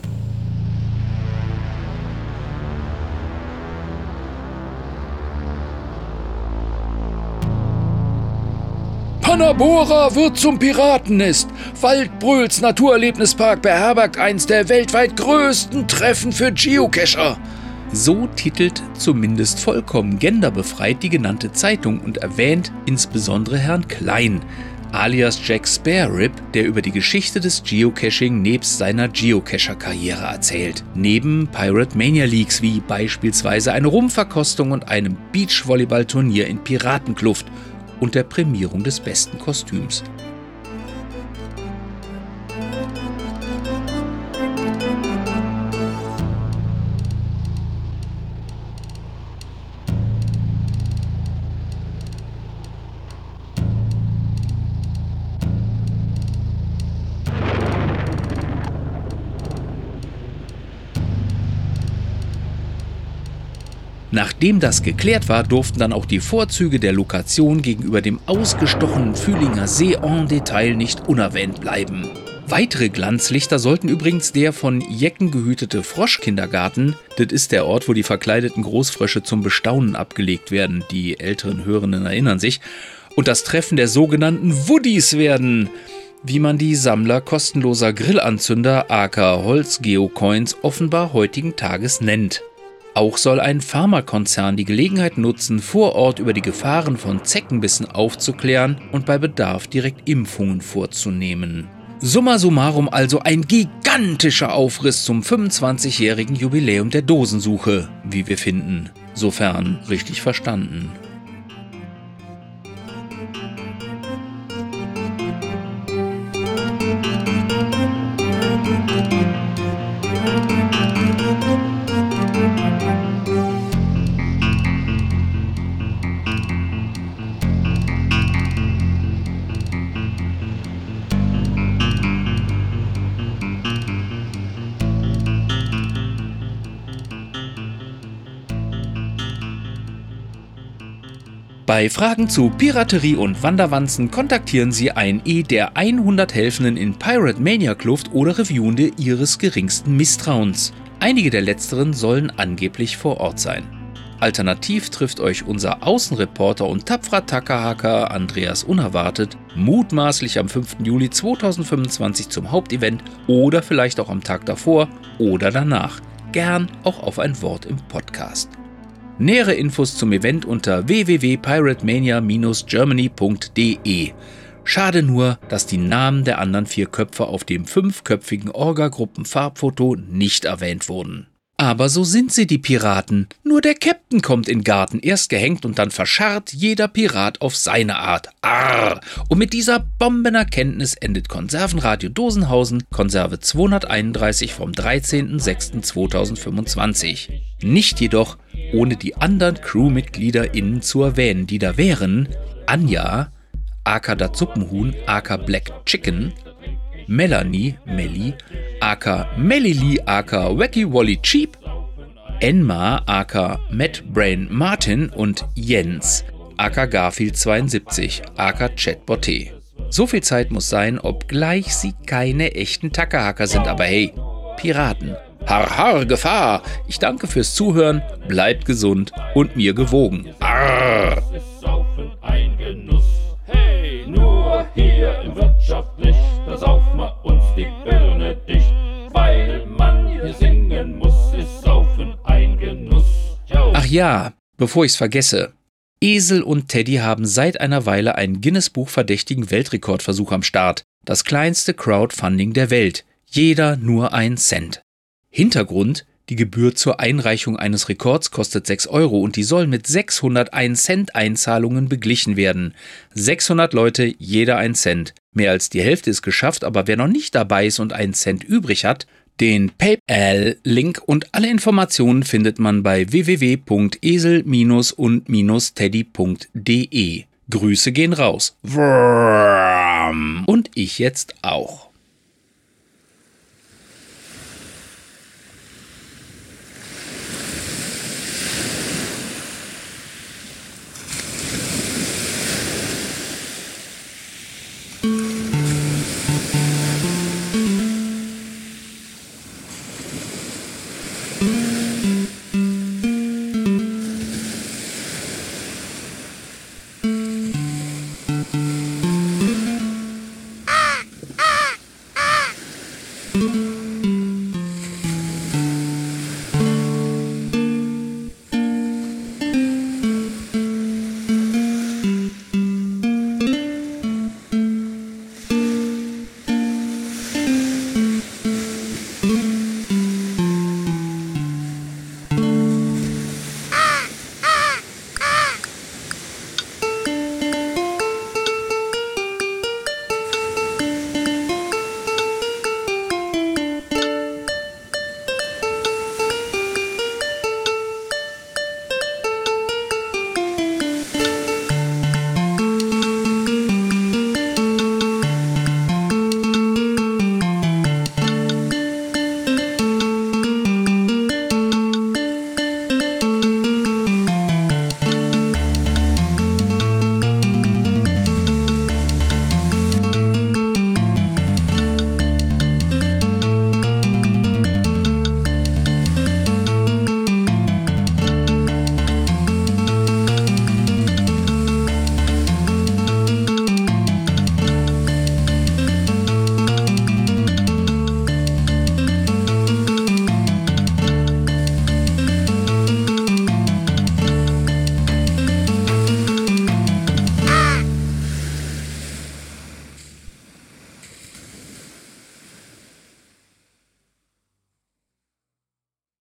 Panabora wird zum Piratennest. Waldbröls Naturerlebnispark beherbergt eins der weltweit größten Treffen für Geocacher. So titelt zumindest vollkommen genderbefreit die genannte Zeitung und erwähnt insbesondere Herrn Klein, alias Jack Sparerib, der über die Geschichte des Geocaching nebst seiner Geocacher-Karriere erzählt. Neben Pirate Mania Leaks wie beispielsweise eine Rumverkostung und einem Beachvolleyball-Turnier in Piratenkluft und der Prämierung des besten Kostüms. Nachdem das geklärt war, durften dann auch die Vorzüge der Lokation gegenüber dem ausgestochenen Fühlinger See en Detail nicht unerwähnt bleiben. Weitere Glanzlichter sollten übrigens der von Jecken gehütete Froschkindergarten, das ist der Ort, wo die verkleideten Großfrösche zum Bestaunen abgelegt werden, die älteren Hörenden erinnern sich, und das Treffen der sogenannten Woodies werden, wie man die Sammler kostenloser Grillanzünder aka Holz-Geocoins offenbar heutigen Tages nennt. Auch soll ein Pharmakonzern die Gelegenheit nutzen, vor Ort über die Gefahren von Zeckenbissen aufzuklären und bei Bedarf direkt Impfungen vorzunehmen. Summa summarum also ein gigantischer Aufriss zum 25-jährigen Jubiläum der Dosensuche, wie wir finden. Sofern richtig verstanden. Bei Fragen zu Piraterie und Wanderwanzen kontaktieren Sie einen der 100 Helfenden in Pirate Mania Kluft oder Reviewende Ihres geringsten Misstrauens. Einige der letzteren sollen angeblich vor Ort sein. Alternativ trifft euch unser Außenreporter und tapferer Tackerhacker Andreas Unerwartet mutmaßlich am 5. Juli 2025 zum Hauptevent oder vielleicht auch am Tag davor oder danach. Gern auch auf ein Wort im Podcast. Nähere Infos zum Event unter www.piratemania-germany.de. Schade nur, dass die Namen der anderen 4 Köpfe auf dem 5-köpfigen Orga-Gruppen-Farbfoto nicht erwähnt wurden. Aber so sind sie, die Piraten. Nur der Captain kommt in Garten, erst gehängt und dann verscharrt, jeder Pirat auf seine Art. Arr! Und mit dieser Bombenerkenntnis endet Konservenradio Dosenhausen, Konserve 231 vom 13.06.2025. Nicht jedoch, ohne die anderen CrewmitgliederInnen zu erwähnen, die da wären: Anja, aka das Suppenhuhn, aka Black Chicken, Melanie, Melli, aka Mellili, aka Wacky Wally Cheap, Enma, aka Matt Brain Martin und Jens, aka Garfield 72, aka Chatboté. So viel Zeit muss sein, obgleich sie keine echten Tackerhacker sind, aber hey, Piraten. Har har, Gefahr! Ich danke fürs Zuhören, bleibt gesund und mir gewogen. Arr. Das ist Saufen ein Genuss. Hey, nur hier im Wirtschaftlich, da saufen wir uns die Birne dicht. Weil man hier singen muss, ist Saufen ein Genuss. Yo. Ach ja, bevor ich's vergesse. Esel und Teddy haben seit einer Weile einen Guinness-Buch verdächtigen Weltrekordversuch am Start. Das kleinste Crowdfunding der Welt. Jeder nur 1 Cent. Hintergrund: Die Gebühr zur Einreichung eines Rekords kostet 6 € und die soll mit 601 Cent Einzahlungen beglichen werden. 600 Leute, jeder 1 Cent. Mehr als die Hälfte ist geschafft, aber wer noch nicht dabei ist und 1 Cent übrig hat, den PayPal-Link und alle Informationen findet man bei www.esel-und-teddy.de. Grüße gehen raus. Und ich jetzt auch.